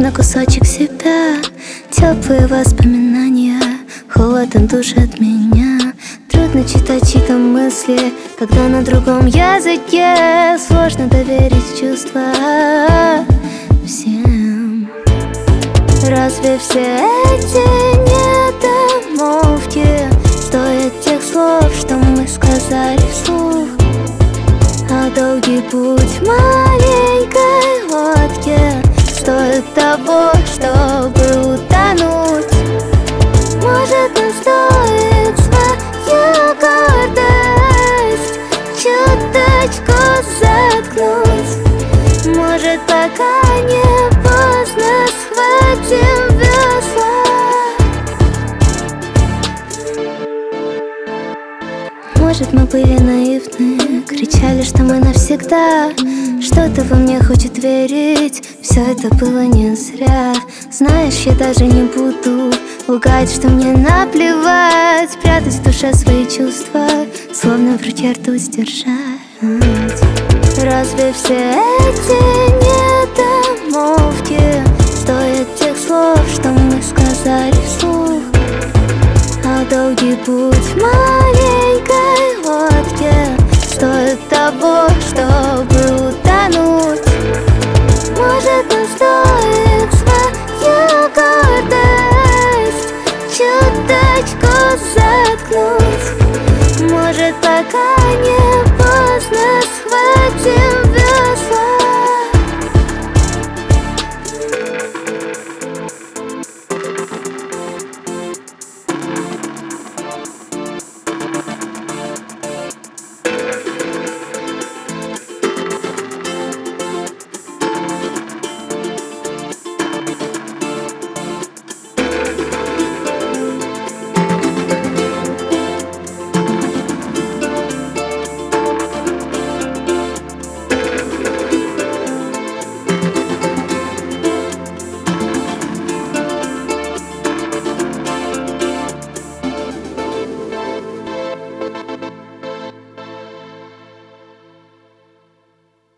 на кусочек себя. Теплые воспоминания холодом душат меня. Трудно читать чьи-то мысли, когда на другом языке. Сложно доверить чувства всем. Разве все эти недомолвки стоят тех слов, что мы сказали вслух? А долгий путь в маленькой лодке стоит того, чтобы утонуть. Может, нам стоит свою гордость чуточку заткнуть? Может, пока не поздно, схватим весла. Может, мы были наивны, кричали, что мы навсегда. Что-то во мне хочет верить, все это было не зря. Знаешь, я даже не буду лгать, что мне наплевать. Прятать в душе свои чувства, словно врача рту сдержать. Разве все эти недомолвки стоят тех слов, что мы сказали вслух? А долгий путь